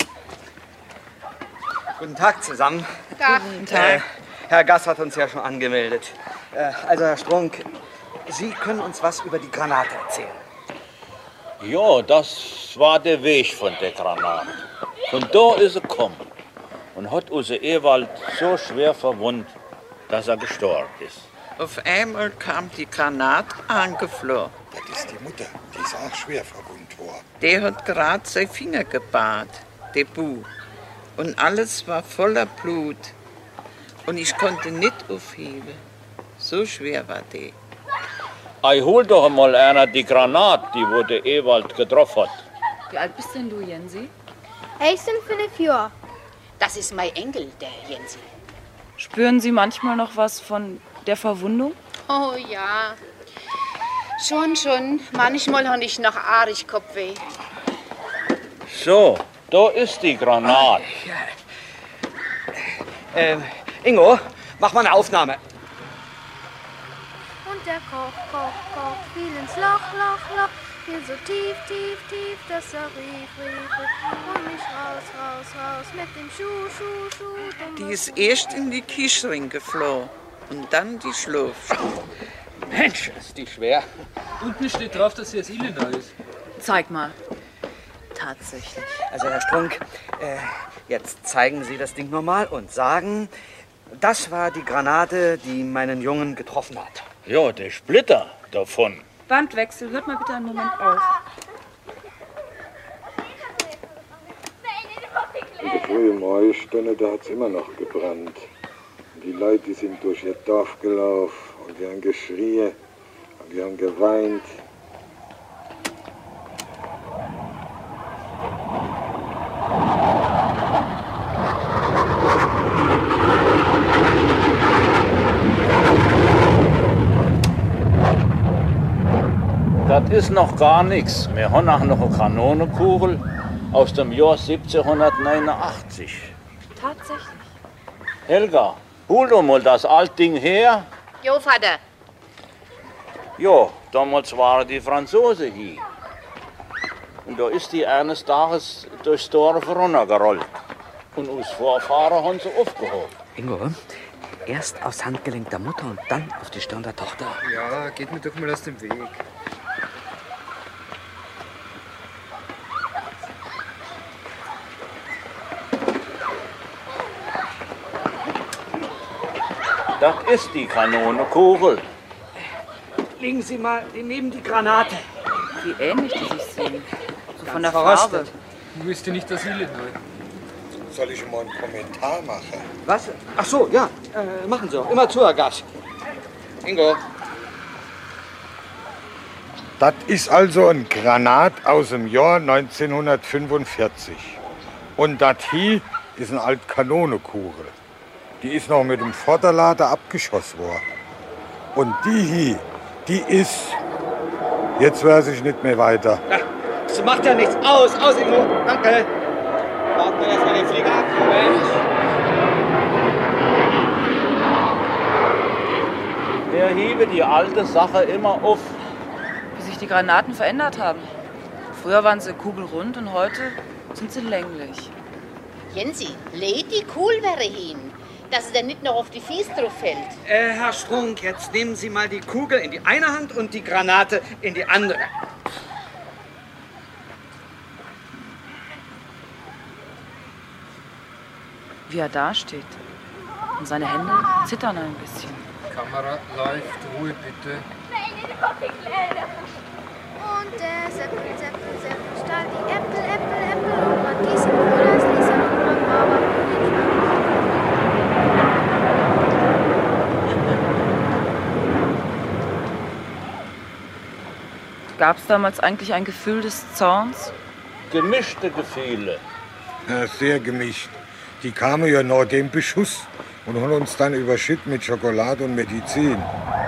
Guten Tag zusammen. Tag. Guten Tag. Äh, Herr Gass hat uns ja schon angemeldet. Äh, also, Herr Strunk, Sie können uns was über die Granate erzählen. Ja, das war der Weg von der Granate. Von da ist sie gekommen und hat unser Ewald so schwer verwundet, dass er gestorben ist. Auf einmal kam die Granate angeflogen. Das ist die Mutter, die ist auch schwer verwundet worden. Der hat gerade seine Finger gebahrt, der Bu. Und alles war voller Blut. Und ich konnte nicht aufheben. So schwer war der. Ei, hol doch mal einer die Granate, die wo der Ewald getroffen hat. Wie alt bist denn du, Jensi? Ich bin fünf Jahre. Das ist mein Enkel, der Jensi. Spüren Sie manchmal noch was von der Verwundung? Oh ja, schon, schon. Manchmal habe ich noch arg Kopfweh. So, da ist die Granate. Äh, Ingo, mach mal eine Aufnahme. Und der Koch, Koch, Koch fiel ins Loch, Loch, Loch, fiel so tief, tief, tief, dass er rief, rief, rief. Hol mich raus, raus, raus mit dem Schuh, Schuh, Schuh. Die ist erst in die Kiesring geflogen und dann die Schlafstube. Mensch, ist die schwer. Unten steht drauf, dass sie aus Illinois ist. Zeig mal. Tatsächlich. Also, Herr Strunk, äh, jetzt zeigen Sie das Ding nochmal und sagen, das war die Granate, die meinen Jungen getroffen hat. Ja, der Splitter davon. Bandwechsel, hört mal bitte einen Moment auf. In der frühen Morgenstunde, da hat es immer noch gebrannt. Und die Leute, die sind durch ihr Dorf gelaufen und die haben geschrien und die haben geweint. Das ist noch gar nichts. Wir haben auch noch eine Kanonenkugel aus dem Jahr siebzehnhundertneunundachtzig. Tatsächlich. Helga, hol doch mal das alte Ding her. Jo, Vater. Ja, damals waren die Franzosen hier. Und da ist die eines Tages durchs Dorf runtergerollt. Und uns Vorfahren haben sie aufgehoben. Ingo, erst aufs Handgelenk der Mutter und dann auf die Stirn der Tochter. Ja, geht mir doch mal aus dem Weg. Das ist die Kanonenkugel. Legen Sie mal neben die Granate. Wie ähnlich die sich sehen. So von der verrostet. Farbe. Ich wüsste nicht, dass ich nicht. Soll ich mal einen Kommentar machen? Was? Ach so, ja. Äh, machen Sie. Immer zu, Herr Gass. Ingo. Das ist also ein Granat aus dem Jahr neunzehnhundertfünfundvierzig. Und das hier ist eine alte Kanonenkugel. Die ist noch mit dem Vorderlader abgeschossen worden. Und die hier, die ist... Jetzt weiß ich nicht mehr weiter. Ja, das macht ja nichts. Aus, aus, Ingo. Danke. Warten wir erstmal den Flieger ab. Moment. Wir heben die alte Sache immer auf. Wie sich die Granaten verändert haben. Früher waren sie kugelrund und heute sind sie länglich. Jensi, leg die Kugelwehre hin, dass es dann nicht noch auf die Fies drauf fällt. Äh, Herr Strunk, jetzt nehmen Sie mal die Kugel in die eine Hand und die Granate in die andere. Wie er dasteht. Und seine Hände zittern ein bisschen. Kamera läuft, Ruhe bitte. Und der Seppel, Seppel, Seppel stahl die Äpfel, Äpfel, Äpfel und Radieschen für das Lieschen und Rhabarber für den Gab es damals eigentlich ein Gefühl des Zorns? Gemischte Gefühle. Ja, sehr gemischt. Die kamen ja nach dem Beschuss und haben uns dann überschüttet mit Schokolade und Medizin.